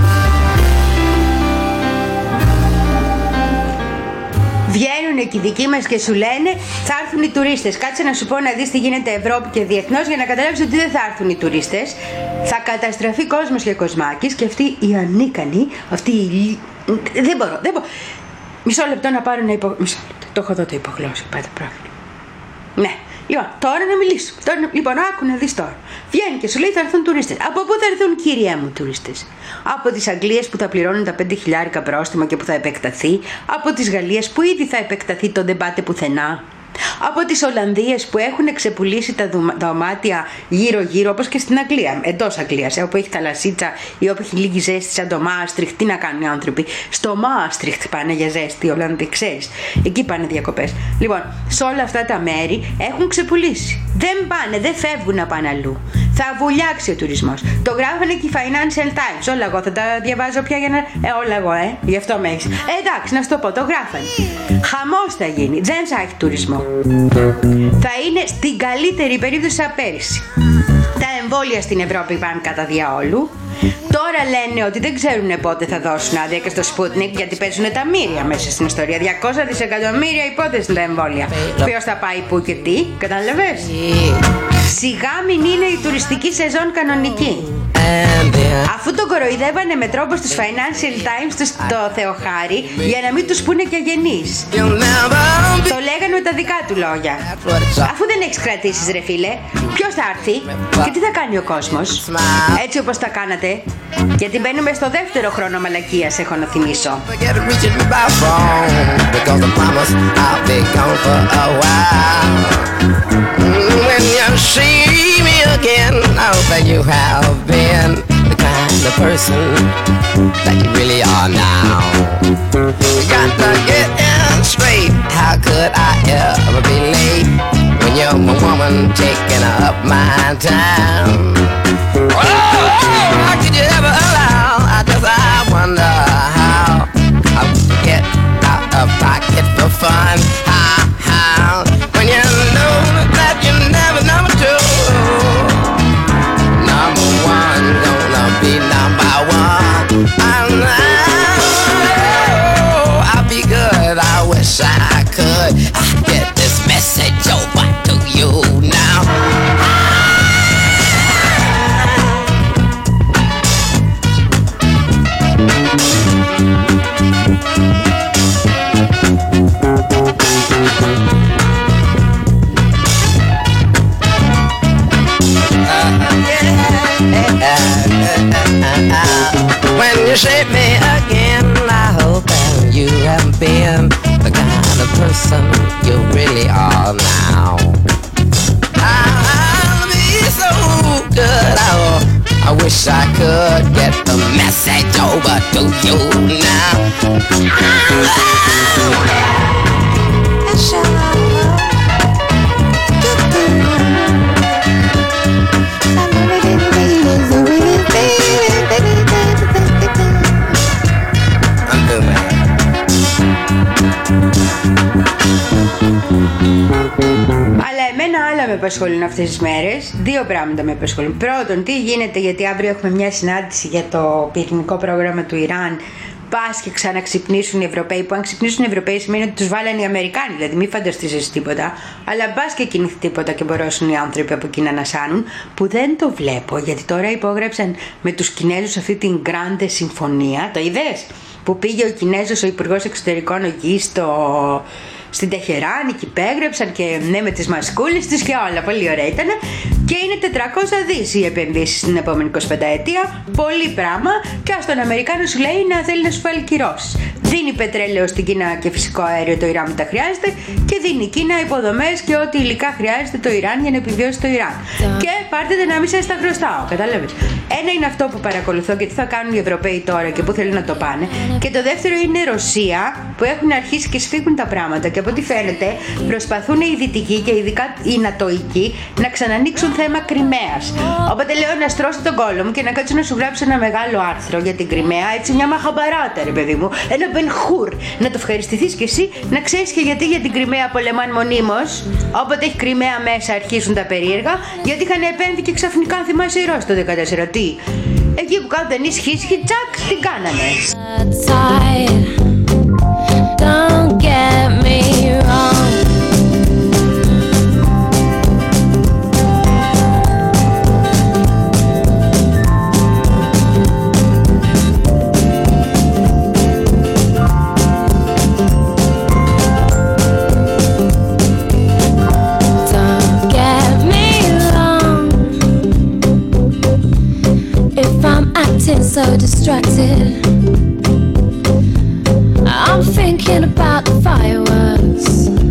S1: Βγαίνουν εκεί οι δικοί μας και σου λένε θα έρθουν οι τουρίστες. Κάτσε να σου πω να δεις τι γίνεται Ευρώπη και διεθνώς για να καταλάβεις ότι δεν θα έρθουν οι τουρίστες. Θα καταστραφεί κόσμος και κοσμάκης και αυτοί οι ανίκανοι, αυτοί οι... Δεν μπορώ, δεν μπορώ. Μισό λεπτό να πάρω να υπο... Μισό λεπτό, το έχω εδώ το υπογλώσσιο, πάντα πρόβλημα. Ναι, λοιπόν, τώρα να μιλήσω. Τώρα, λοιπόν, άκου να δεις τώρα. Βγαίνει και σου λέει θα έρθουν τουρίστες. Από πού θα έρθουν, κυρία μου, τουρίστες? Από τις Αγγλίες που θα πληρώνουν τα πέντε χιλιάρικα πρόστιμα και που θα επεκταθεί. Από τις Γαλλίες που ήδη θα επεκταθεί το δεν πάτε πουθενά. Από τις Ολλανδίες που έχουν ξεπουλήσει τα δωμάτια γύρω-γύρω, όπως και στην Αγγλία, εντός Αγγλίας, όπου έχει θαλασσίτσα ή όπου έχει λίγη ζέστη, σαν το Μάστριχτ. Τι να κάνουν οι άνθρωποι? Στο Μάστριχτ πάνε για ζέστη, οι Ολλανδοί, ξέρεις. Εκεί πάνε διακοπές. Λοιπόν, σε όλα αυτά τα μέρη έχουν ξεπουλήσει. Δεν πάνε, δεν φεύγουν να πάνε αλλού. Θα βουλιάξει ο τουρισμός. Το γράφανε και οι Financial Times. Όλα εγώ θα τα διαβάζω πια για να. Ε, όλα εγώ, ε. Γι' αυτό με έχεις. Ε, εντάξει, να σου το πω, το γράφανε. Χαμός θα γίνει. Δεν θα έχει τουρισμό. Θα είναι στην καλύτερη περίπτωση σαν πέρυσι. Τα εμβόλια στην Ευρώπη πάνε κατά διαόλου. Τώρα λένε ότι δεν ξέρουν πότε θα δώσουν άδεια και στο Sputnik, γιατί παίζουν τα μύρια μέσα στην ιστορία. διακόσια δισεκατομμύρια υπόθεση τα εμβόλια. Ποιος θα πάει πού και τι, κατάλαβες? Σιγά μην είναι η τουριστική σεζόν κανονική. Αφού τον κοροϊδεύανε με τρόπο στους Financial Times τους το Θεοχάρη για να μην τους πούνε και αγενείς. Το λέγανε με τα δικά του λόγια. Αφού δεν έχεις κρατήσεις, ρε φίλε, ποιος θα έρθει και τι θα κάνει ο κόσμος? Έτσι όπως τα κάνατε. Γιατί μπαίνουμε στο δεύτερο χρόνο μαλακίας, έχω να θυμίσω.
S13: When you see me again, I hope that you have been the kind of person that you really are now. You got to get in straight. How could I ever be late when you're a woman taking up my time? Oh, how could you ever allow? I just I wonder how I would get out of pocket for fun. How, how when you know that you never number two, number one gonna be number one. And oh, I'll be good. I wish I could get this message over to you now. When you shape me again, I hope that you have been the kind of person you really are now. I'll be so good. Oh, I wish I could get the message over to you now.
S1: Αλλά εμένα άλλα με απασχολούν αυτές τις μέρες. Δύο πράγματα με απασχολούν. Πρώτον, τι γίνεται, γιατί αύριο έχουμε μια συνάντηση για το πυρηνικό πρόγραμμα του Ιράν. Πας και ξαναξυπνήσουν οι Ευρωπαίοι, που αν ξυπνήσουν οι Ευρωπαίοι σημαίνει ότι τους βάλανε οι Αμερικάνοι, δηλαδή μην φανταστείς τίποτα. Αλλά πας και κινηθεί τίποτα και μπορέσουν οι άνθρωποι από εκεί να ανασάνουν, που δεν το βλέπω, γιατί τώρα υπόγραψαν με τους Κινέζους αυτή την Grande συμφωνία. Το είδες? Που πήγε ο Κινέζος, ο Υπουργός Εξωτερικών εκεί στο... στην Τεχεράνη και υπέγραψαν και ναι με τις μασκούλες τους και όλα, πολύ ωραία ήταν. Και είναι τετρακόσια δις οι επενδύσεις στην επόμενη εικοσιπενταετία, πολύ πράγμα. Και ας τον Αμερικάνο σου λέει να θέλει να σου βάλει κυρώσεις. Δίνει πετρέλαιο στην Κίνα και φυσικό αέριο, το Ιράν που τα χρειάζεται, και δίνει η Κίνα υποδομές και ό,τι υλικά χρειάζεται το Ιράν για να επιβιώσει το Ιράν. Yeah. Και πάρτε να μην σας τα χρωστάω, κατάλαβες. Ένα είναι αυτό που παρακολουθώ και τι θα κάνουν οι Ευρωπαίοι τώρα και πού θέλουν να το πάνε. Και το δεύτερο είναι η Ρωσία, που έχουν αρχίσει και σφίγγουν τα πράγματα. Και από ό,τι φαίνεται προσπαθούν οι Δυτικοί και ειδικά οι Νατοικοί να ξανανοίξουν θέμα Κριμαίας. Οπότε λέω να στρώσω τον κόλλο μου και να κάτσω να σου γράψω ένα μεγάλο άρθρο για την Κριμαία, έτσι μια μαχαμπαράτα, ρε παιδί μου. Ένα Χουρ. Να το ευχαριστηθείς κι εσύ, να ξέρεις και γιατί για την Κριμαία πολεμάν μονίμως. Όποτε έχει Κριμαία μέσα αρχίσουν τα περίεργα, γιατί είχαν επέμβει και ξαφνικά, αν θυμάσαι, οι Ρώσοι το δεκατέσσερα. Τι, εκεί που κάτω δεν ισχύει, τσακ, τι κάνανε.
S12: Don't get me wrong. So distracted, I'm thinking about the fireworks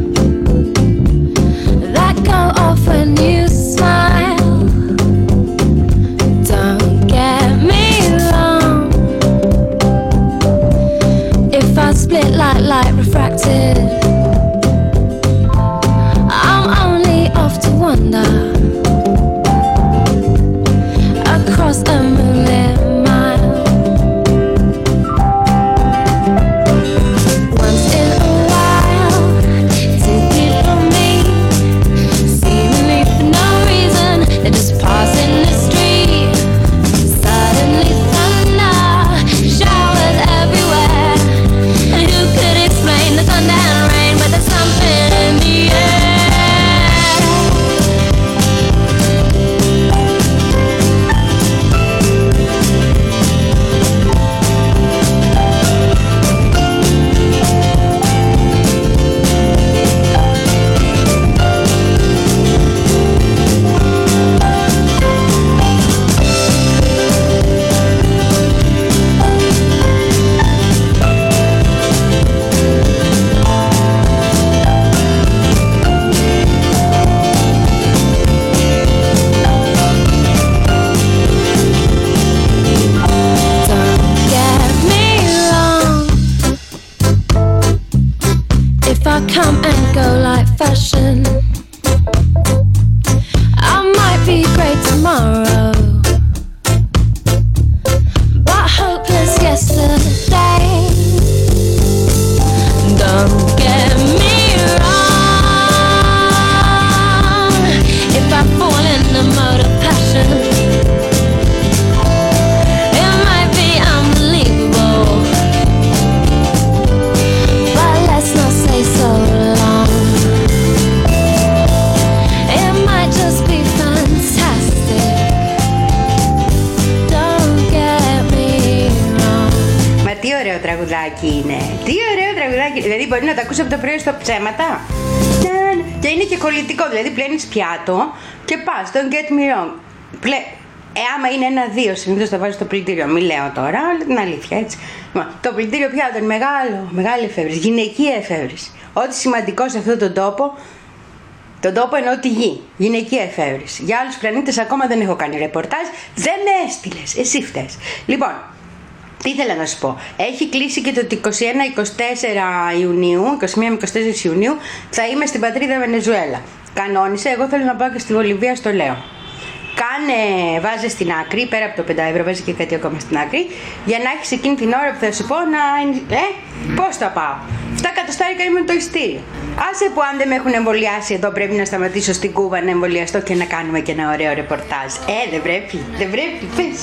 S12: that go off when you smile. Don't get me wrong, if I split like light refracted, I'm only off to wander across a moonlit
S1: Είναι. Τι ωραίο τραγουδάκι. Δηλαδή μπορεί να τα ακούσει από το πρωί στο ψέματα. Και είναι και κολλητικό. Δηλαδή πλένεις πιάτο και πας. Don't get me wrong. Πλε... Ε, άμα είναι ένα-δύο, συνήθως το βάζεις στο πλυντήριο. Μη λέω τώρα, αλλά την αλήθεια έτσι. Το πλυντήριο πιάτο είναι μεγάλο, μεγάλη εφεύρεση. Γυναικεία εφεύρεση. Ό,τι σημαντικό σε αυτόν τον τόπο, τον τόπο εννοώ τη γη. Γυναικεία εφεύρεση. Για άλλους πλανήτες ακόμα δεν έχω κάνει ρεπορτάζ. Δεν με έστειλες. Εσύ φταίς. Λοιπόν. Τι ήθελα να σου πω, έχει κλείσει και το είκοσι ένα είκοσι τέσσερα Ιουνίου, είκοσι ένα με είκοσι τέσσερα Ιουνίου, θα είμαι στην πατρίδα Βενεζουέλα. Κανόνισε, εγώ θέλω να πάω και στη Βολιβία, στο λέω. Κάνε, βάζε στην άκρη, πέρα από το πέντε ευρώ, βάζει και κάτι ακόμα στην άκρη, για να έχεις εκείνη την ώρα που θα σου πω να. Ε, πώς θα πάω. Φτά κατοστάρικα είμαι το ειστήριο. Άσε που αν δεν με έχουν εμβολιάσει εδώ, πρέπει να σταματήσω στην Κούβα να εμβολιαστώ και να κάνουμε και ένα ωραίο ρεπορτάζ. Ε, δεν πρέπει, δεν πρέπει, πες.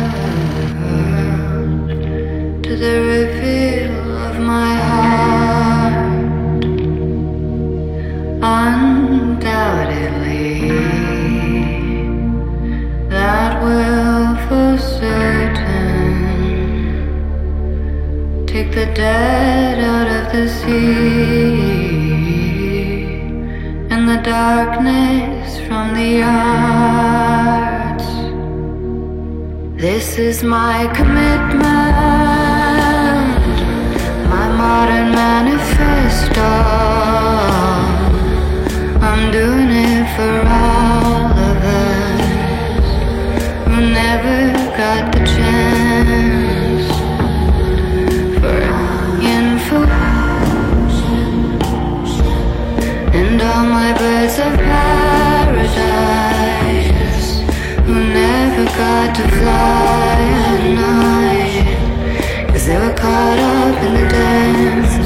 S14: To the reveal of my heart, undoubtedly that will for certain take the dead out of the sea and the darkness from the arts. This is my commitment, my modern manifesto. I'm doing it for all of us who never got the chance for info. And all my birds of paradise who never got to fly at night, 'cause they were caught up in the dance.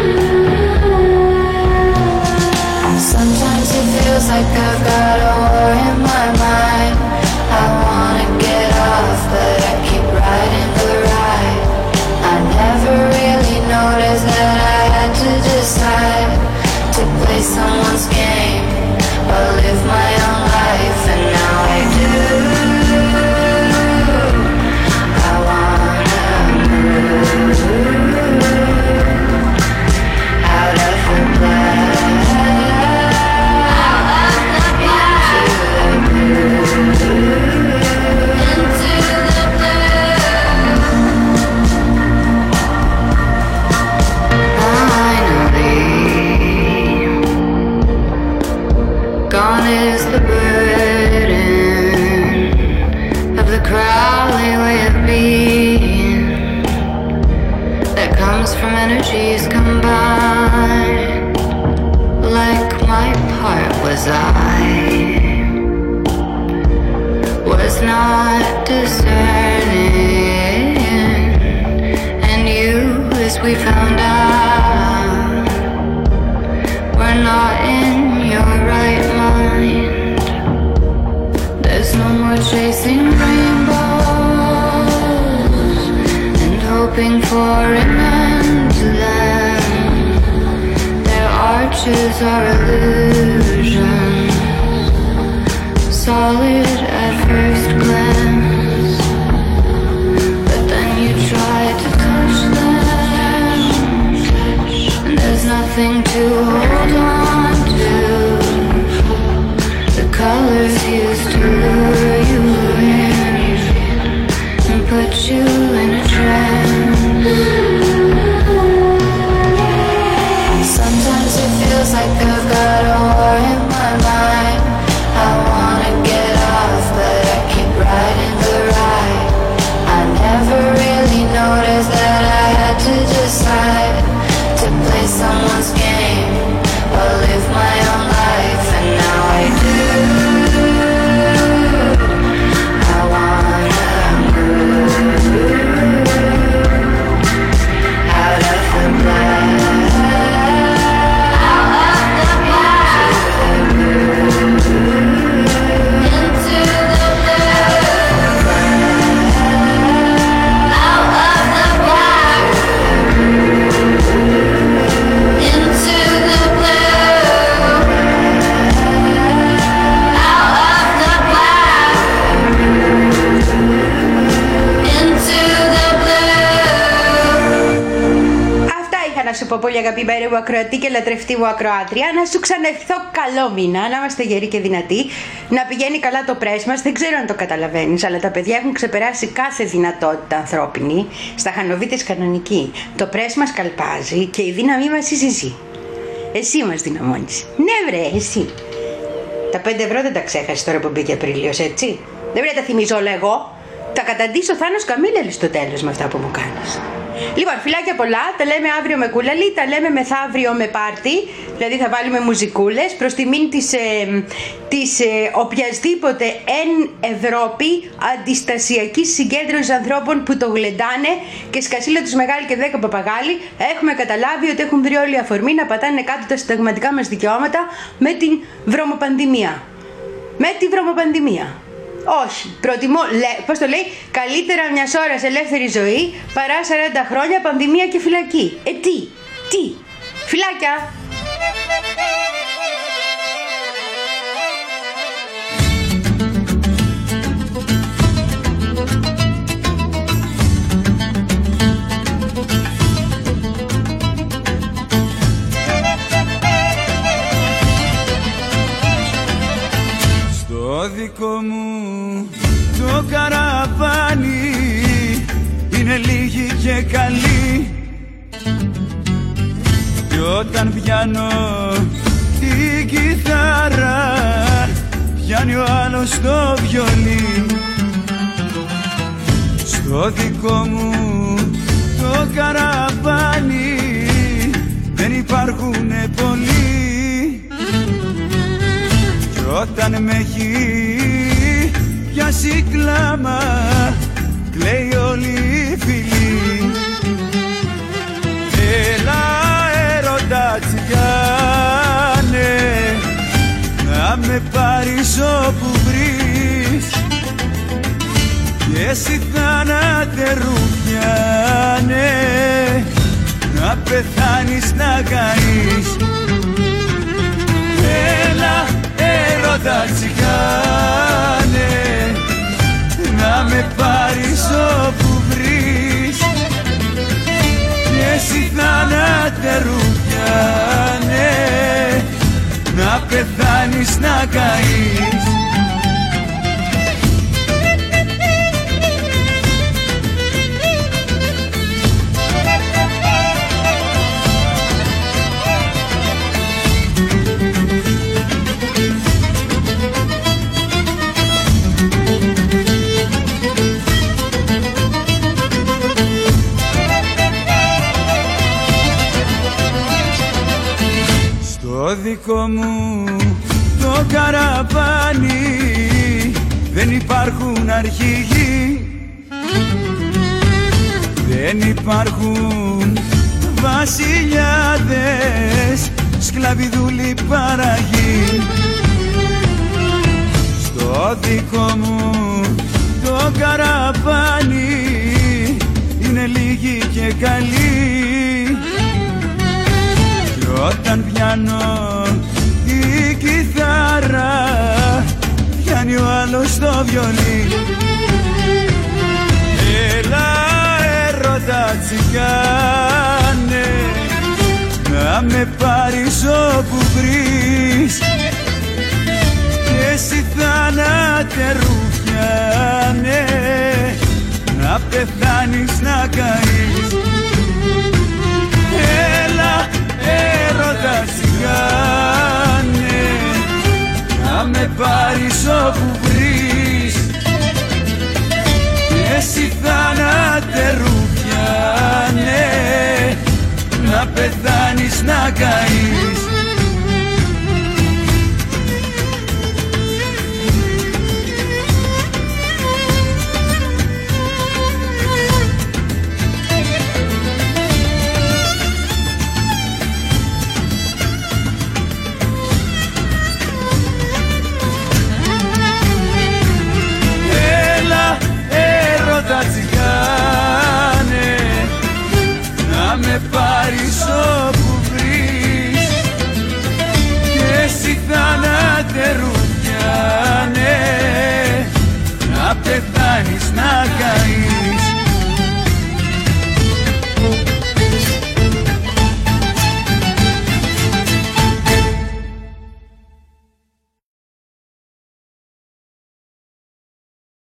S14: Sometimes it feels like I've got a war in my mind. I wanna get off, but I keep riding the ride. I never really noticed that I had to decide to play someone's game or live my own life, and now I do. I wanna move out of the black, out of the black, into the blue. Finally, gone is the burden of the crowdly way of being that comes from energies combined. Like my part was I was not discerning, and you, as we found out, were not in your right mind. There's no more chasing rainbows and hoping for an end to them. Their arches are illusions, solid at first glance, but then you try to touch them, and there's nothing to hold on to. The colors used to lure you in and put you in a trance. Sometimes it feels like I've got a war in my mind. I wanna get off, but I keep riding the ride. I never really noticed that I had to decide to play someone's game or live my own life, and now I do. I wanna move out of the black, out of the black, into the blue, out of the black, into the blue, out of the black, into the blue.
S1: Αυτά είχα να σου πω, πολύ αγαπημένη μου ακροατή και λατρευτή μου ακροάτρια. Να σου ξαναεχθώ καλό μήνα, να είμαστε γεροί και δυνατοί, να πηγαίνει καλά το πρέσ μας. Δεν ξέρω αν το καταλαβαίνεις, αλλά τα παιδιά έχουν ξεπεράσει κάθε δυνατότητα ανθρώπινη. Στα Χανοβίτες κανονική. Το πρέσ μας καλπάζει και η δύναμή μας είσαι εσύ. Εσύ μας δυναμώνεις. Ναι βρε, εσύ. Τα πέντε ευρώ δεν τα ξέχασες τώρα που μπήκε Απρίλιος, έτσι. Δεν πρέπει να τα θυμίζω όλα εγώ. Τα καταντήσω Θάνος Καμίλελης στο τέλος με αυτά που μου κάνεις. Λοιπόν, φιλάκια πολλά, τα λέμε αύριο με κούλαλη, τα λέμε μεθαύριο με πάρτι, δηλαδή θα βάλουμε μουζικούλες προς τιμήν της, ε, της ε, οποιασδήποτε εν Ευρώπη αντιστασιακής συγκέντρωσης ανθρώπων που το γλεντάνε και σκασίλα τους μεγάλοι και δέκα παπαγάλοι. Έχουμε καταλάβει ότι έχουν βρει όλη αφορμή να πατάνε κάτω τα συνταγματικά μας δικαιώματα με την βρωμοπανδημία. Με τη βρωμοπανδημία. Όχι, προτιμώ, πώς το λέει, καλύτερα μιας ώρας ελεύθερη ζωή παρά σαράντα χρόνια πανδημία και φυλακή. Ε, τι, τι, φιλάκια!
S15: Στο δικό μου το καραβάνι είναι λίγοι και καλοί, κι όταν πιάνω την κιθάρα πιάνει ο άλλος το βιολί. Στο δικό μου το καραβάνι δεν υπάρχουνε πολλοί, κι όταν με έχει πιάσει κλάμα κλαίει όλη η φυλή. με πάρεις όπου βρεις και εσύ θάνατε ρουφιάνε να πεθάνεις να καείς. Έλα έρωτα τσιγάνε να με πάρεις όπου βρεις και εσύ θάνατε ρουφιάνε να πεθάνεις να καείς. Στο δικό μου το καραβάνι δεν υπάρχουν αρχηγοί, δεν υπάρχουν βασιλιάδες, σκλαβιδούλοι παραγοί. Στο δικό μου το καραβάνι είναι λίγοι και καλοί, όταν πιάνω τη κιθάρα πιάνει ο άλλος το βιολί. Έλα έρωτα τσιγάνε να με πάρεις όπου βρεις και εσύ θάνατε ρουφιάνε να πεθάνεις να καείς. Έλα έρωτα τσιγάνε να με πάρεις όπου βρεις και εσύ θάνατε ρουφιάνε να πεθάνεις να καείς. Τα τσιγάνε να με πάρεις όπου βρεις και εσύ θάνατε ρουφιάνε να πεθάνεις να καείς.